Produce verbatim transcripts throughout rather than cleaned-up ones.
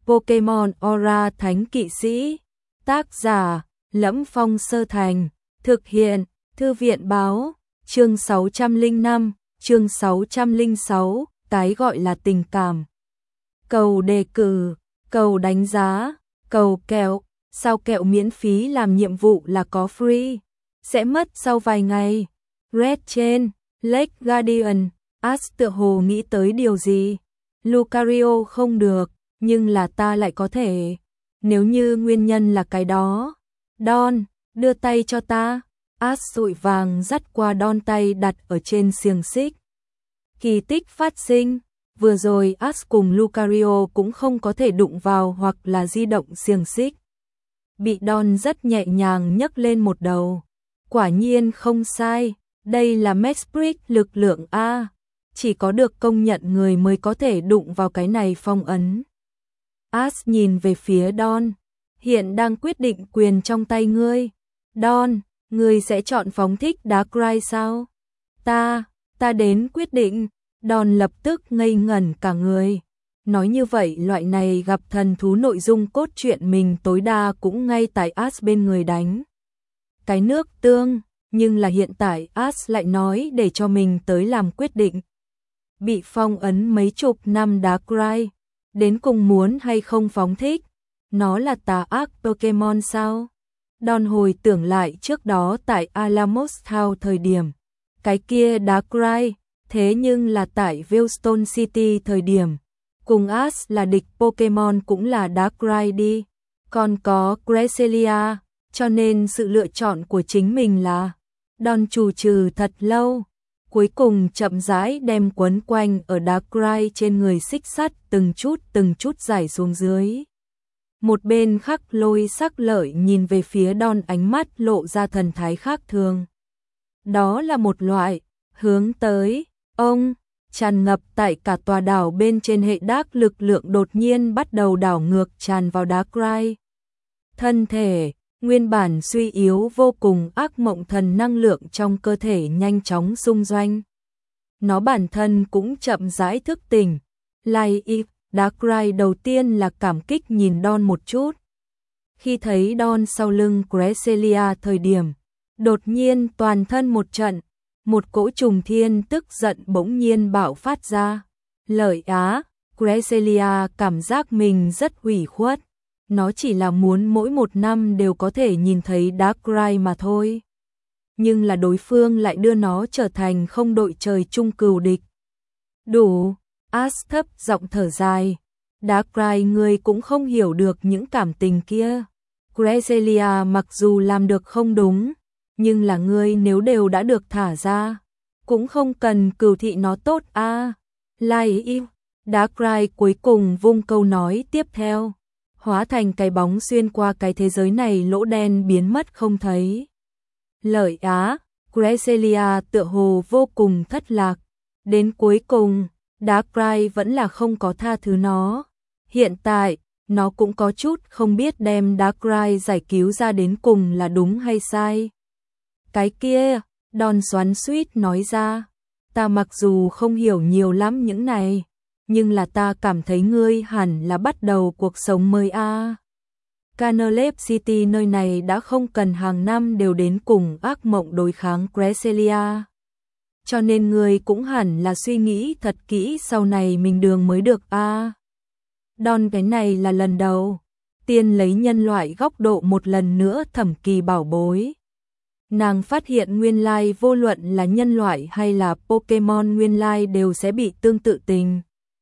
Pokemon Aura Thánh Kỵ Sĩ. Tác giả: Lẫm Phong Sơ Thành. Thực hiện: Thư viện báo. Chương sáu trăm lẻ năm, chương sáu trăm lẻ sáu, cái gọi là tình cảm. Cầu đề cử, cầu đánh giá, cầu kẹo. Sao kẹo miễn phí làm nhiệm vụ là có free? Sẽ mất sau vài ngày. Red trên, Lake Guardian. Ash tựa hồ nghĩ tới điều gì. Lucario không được, nhưng là ta lại có thể. Nếu như nguyên nhân là cái đó. Don, đưa tay cho ta. Ash vội vàng dắt qua Don, tay đặt ở trên xiềng xích. Kỳ tích phát sinh. Vừa rồi Ash cùng Lucario cũng không có thể đụng vào hoặc là di động xiềng xích. Bị Don rất nhẹ nhàng nhấc lên một đầu. Quả nhiên không sai, đây là Mesprit lực lượng A. Chỉ có được công nhận người mới có thể đụng vào cái này phong ấn. Ash nhìn về phía Don. Hiện đang quyết định quyền trong tay ngươi. Don, ngươi sẽ chọn phóng thích Darkrai sao? Ta, ta đến quyết định. Don lập tức ngây ngẩn cả người. Nói như vậy loại này gặp thần thú nội dung cốt truyện mình tối đa cũng ngay tại Ash bên người đánh. Cái nước tương, nhưng là hiện tại Ash lại nói để cho mình tới làm quyết định. Bị phong ấn mấy chục năm Darkrai, đến cùng muốn hay không phóng thích, nó là tà ác Pokemon sao? Don hồi tưởng lại trước đó tại Alamos Town thời điểm, cái kia Darkrai, thế nhưng là tại Veilstone City thời điểm, cùng Ash là địch Pokemon cũng là Darkrai đi, còn có Cresselia, cho nên sự lựa chọn của chính mình là. Don chù trừ thật lâu, cuối cùng chậm rãi đem quấn quanh ở Darkrai trên người xích sắt từng chút từng chút giải xuống dưới. Một bên Khắc Lôi Sắc Lợi nhìn về phía Don, ánh mắt lộ ra thần thái khác thường. Đó là một loại hướng tới ông tràn ngập tại cả tòa đảo bên trên hệ đác lực lượng đột nhiên bắt đầu đảo ngược tràn vào Darkrai. Thân thể nguyên bản suy yếu vô cùng, ác mộng thần năng lượng trong cơ thể nhanh chóng xung doanh. Nó bản thân cũng chậm rãi thức tỉnh. Lai y, Darkrai đầu tiên là cảm kích nhìn Don một chút. Khi thấy Don sau lưng Cresselia thời điểm, đột nhiên toàn thân một trận, một cỗ trùng thiên tức giận bỗng nhiên bạo phát ra. Lợi á, Cresselia cảm giác mình rất ủy khuất. Nó chỉ là muốn mỗi một năm đều có thể nhìn thấy Darkrai mà thôi. Nhưng là đối phương lại đưa nó trở thành không đội trời chung cừu địch. Đủ, Ash thấp giọng thở dài. Darkrai ngươi cũng không hiểu được những cảm tình kia. Cresselia mặc dù làm được không đúng, nhưng là ngươi nếu đều đã được thả ra, cũng không cần cừu thị nó tốt a. À. Lai yêu, Darkrai cuối cùng vung câu nói tiếp theo. Hóa thành cái bóng xuyên qua cái thế giới này, lỗ đen biến mất không thấy. Lợi á, Cresselia tựa hồ vô cùng thất lạc. Đến cuối cùng, Darkrai vẫn là không có tha thứ nó. Hiện tại, nó cũng có chút không biết đem Darkrai giải cứu ra đến cùng là đúng hay sai. Cái kia, Don xoắn xuýt nói ra. Ta mặc dù không hiểu nhiều lắm những này, nhưng là ta cảm thấy ngươi hẳn là bắt đầu cuộc sống mới a. À. Canalep City nơi này đã không cần hàng năm đều đến cùng ác mộng đối kháng Cresselia. Cho nên ngươi cũng hẳn là suy nghĩ thật kỹ sau này mình đường mới được a. À. Don cái này là lần đầu tiên lấy nhân loại góc độ một lần nữa thẩm kỳ bảo bối. Nàng phát hiện nguyên lai vô luận là nhân loại hay là Pokemon nguyên lai đều sẽ bị tương tự tình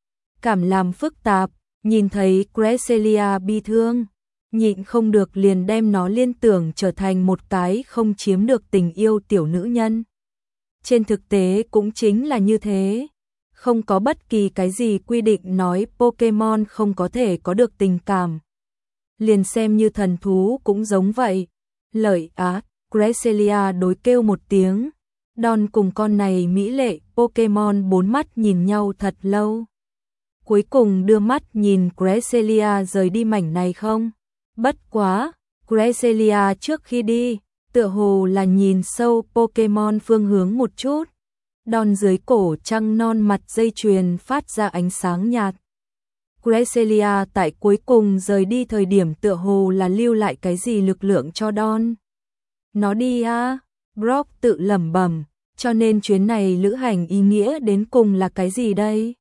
cảm làm phức tạp. Nhìn thấy Cresselia bi thương, nhịn không được liền đem nó liên tưởng trở thành một cái không chiếm được tình yêu tiểu nữ nhân. Trên thực tế cũng chính là như thế. Không có bất kỳ cái gì quy định nói Pokemon không có thể có được tình cảm. Liền xem như thần thú cũng giống vậy. Lợi á, Cresselia đối kêu một tiếng. Don cùng con này mỹ lệ Pokemon bốn mắt nhìn nhau thật lâu. Cuối cùng đưa mắt nhìn Cresselia rời đi mảnh này không. Bất quá, Cresselia trước khi đi, tựa hồ là nhìn sâu Pokemon phương hướng một chút. Don dưới cổ trăng non mặt dây chuyền phát ra ánh sáng nhạt. Cresselia tại cuối cùng rời đi thời điểm tựa hồ là lưu lại cái gì lực lượng cho Don. Nó đi à? Brock tự lẩm bẩm, cho nên chuyến này lữ hành ý nghĩa đến cùng là cái gì đây?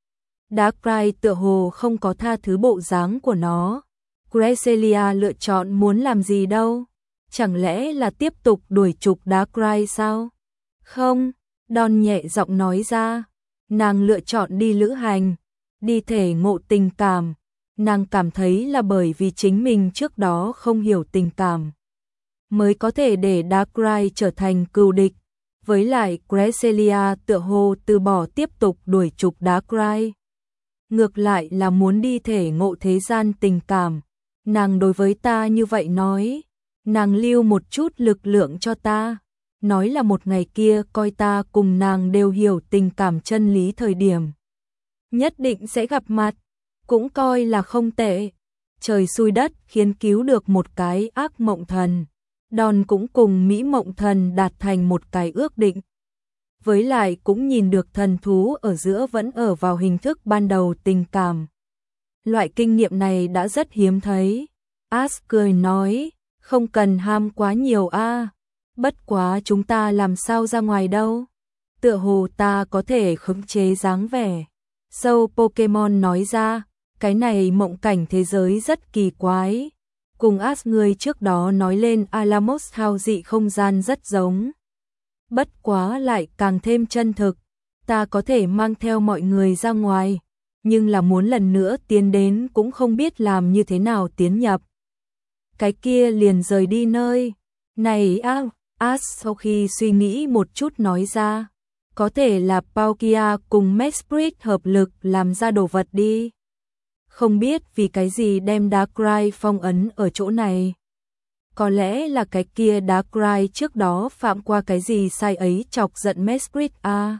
Darkrai tựa hồ không có tha thứ bộ dáng của nó. Cresselia lựa chọn muốn làm gì đâu? Chẳng lẽ là tiếp tục đuổi trục Darkrai sao? Không, Don nhẹ giọng nói ra. Nàng lựa chọn đi lữ hành, đi thể ngộ tình cảm. Nàng cảm thấy là bởi vì chính mình trước đó không hiểu tình cảm, mới có thể để Darkrai trở thành cừu địch. Với lại Cresselia tựa hồ từ bỏ tiếp tục đuổi trục Darkrai. Ngược lại là muốn đi thể ngộ thế gian tình cảm. Nàng đối với ta như vậy nói, nàng lưu một chút lực lượng cho ta. Nói là một ngày kia coi ta cùng nàng đều hiểu tình cảm chân lý thời điểm, nhất định sẽ gặp mặt, cũng coi là không tệ. Trời xui đất khiến cứu được một cái ác mộng thần. Don cũng cùng Mỹ Mộng Thần đạt thành một cái ước định. Với lại cũng nhìn được thần thú ở giữa vẫn ở vào hình thức ban đầu tình cảm. Loại kinh nghiệm này đã rất hiếm thấy. Ash cười nói, không cần ham quá nhiều a. Bất quá chúng ta làm sao ra ngoài đâu. Tựa hồ ta có thể khống chế dáng vẻ. Sâu Pokemon nói ra, cái này mộng cảnh thế giới rất kỳ quái. Cùng Ash người trước đó nói lên Alamos House dị không gian rất giống. Bất quá lại càng thêm chân thực. Ta có thể mang theo mọi người ra ngoài, nhưng là muốn lần nữa tiến đến cũng không biết làm như thế nào tiến nhập. Cái kia liền rời đi nơi này á. Ash sau khi suy nghĩ một chút nói ra, có thể là Palkia cùng Mesprit hợp lực làm ra đồ vật đi. Không biết vì cái gì đem Darkrai phong ấn ở chỗ này. Có lẽ là cái kia Darkrai trước đó phạm qua cái gì sai ấy chọc giận Mesprit à.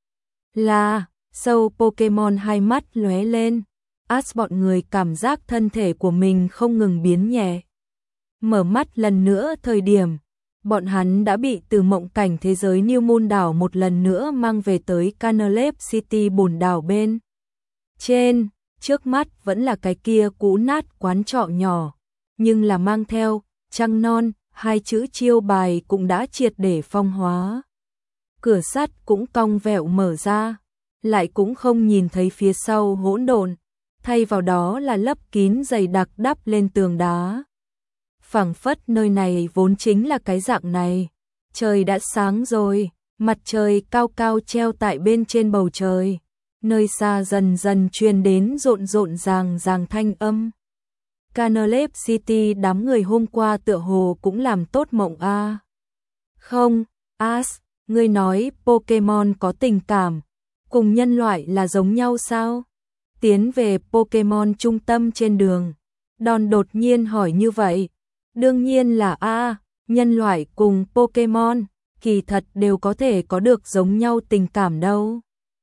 Là, sâu Pokemon hai mắt lóe lên. Ash bọn người cảm giác thân thể của mình không ngừng biến nhẹ. Mở mắt lần nữa thời điểm, bọn hắn đã bị từ mộng cảnh thế giới New Moon đảo một lần nữa mang về tới Canalep City bồn đảo bên trên. Trước mắt vẫn là cái kia cũ nát quán trọ nhỏ, nhưng là mang theo trăng non, hai chữ chiêu bài cũng đã triệt để phong hóa. Cửa sắt cũng cong vẹo mở ra, lại cũng không nhìn thấy phía sau hỗn độn, thay vào đó là lấp kín dày đặc đắp lên tường đá. Phảng phất nơi này vốn chính là cái dạng này. Trời đã sáng rồi, mặt trời cao cao treo tại bên trên bầu trời. Nơi xa dần dần truyền đến rộn rộn ràng ràng thanh âm. Canalep City đám người hôm qua tựa hồ cũng làm tốt mộng a. À. Không, Ash, ngươi nói Pokemon có tình cảm, cùng nhân loại là giống nhau sao? Tiến về Pokemon trung tâm trên đường, Don đột nhiên hỏi như vậy. Đương nhiên là a, à, nhân loại cùng Pokemon, kỳ thật đều có thể có được giống nhau tình cảm đâu.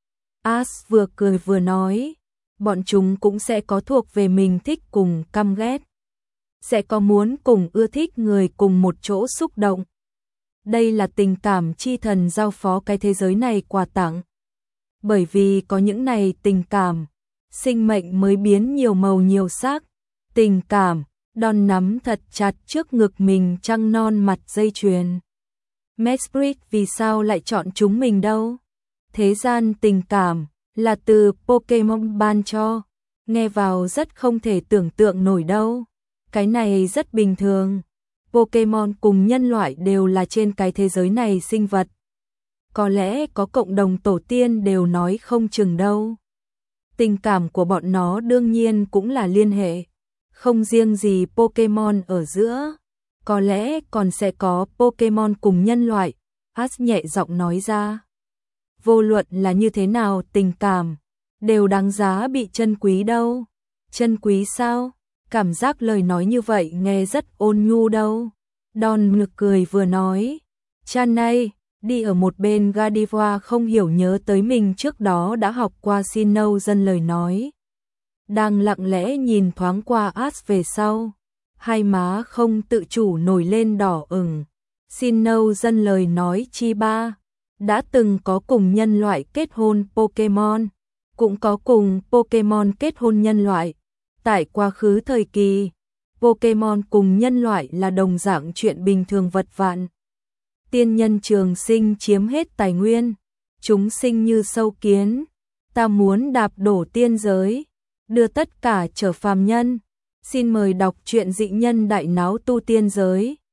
Ash vừa cười vừa nói, bọn chúng cũng sẽ có thuộc về mình thích cùng căm ghét. Sẽ có muốn cùng ưa thích người cùng một chỗ xúc động. Đây là tình cảm chi thần giao phó cái thế giới này quà tặng. Bởi vì có những này tình cảm, sinh mệnh mới biến nhiều màu nhiều sắc. Tình cảm, Don nắm thật chặt trước ngực mình trăng non mặt dây chuyền. Mesprit vì sao lại chọn chúng mình đâu? Thế gian tình cảm là từ Pokemon ban cho, nghe vào rất không thể tưởng tượng nổi đâu. Cái này rất bình thường. Pokemon cùng nhân loại đều là trên cái thế giới này sinh vật. Có lẽ có cộng đồng tổ tiên đều nói không chừng đâu. Tình cảm của bọn nó đương nhiên cũng là liên hệ. Không riêng gì Pokemon ở giữa, có lẽ còn sẽ có Pokemon cùng nhân loại. Ash nhẹ giọng nói ra. Vô luận là như thế nào tình cảm, đều đáng giá bị trân quý đâu. Trân quý sao? Cảm giác lời nói như vậy nghe rất ôn nhu đâu. Don ngực cười vừa nói. Chan này, đi ở một bên Gardevoir không hiểu nhớ tới mình trước đó đã học qua Sinnoh dân lời nói. Đang lặng lẽ nhìn thoáng qua Ash về sau. Hai má không tự chủ nổi lên đỏ ửng. Sinnoh dân lời nói chi ba. Đã từng có cùng nhân loại kết hôn Pokemon, cũng có cùng Pokemon kết hôn nhân loại. Tại quá khứ thời kỳ, Pokemon cùng nhân loại là đồng dạng chuyện bình thường vật vạn. Tiên nhân trường sinh chiếm hết tài nguyên, chúng sinh như sâu kiến, ta muốn đạp đổ tiên giới, đưa tất cả trở phàm nhân. Xin mời đọc truyện Dị Nhân Đại Náo Tu Tiên Giới.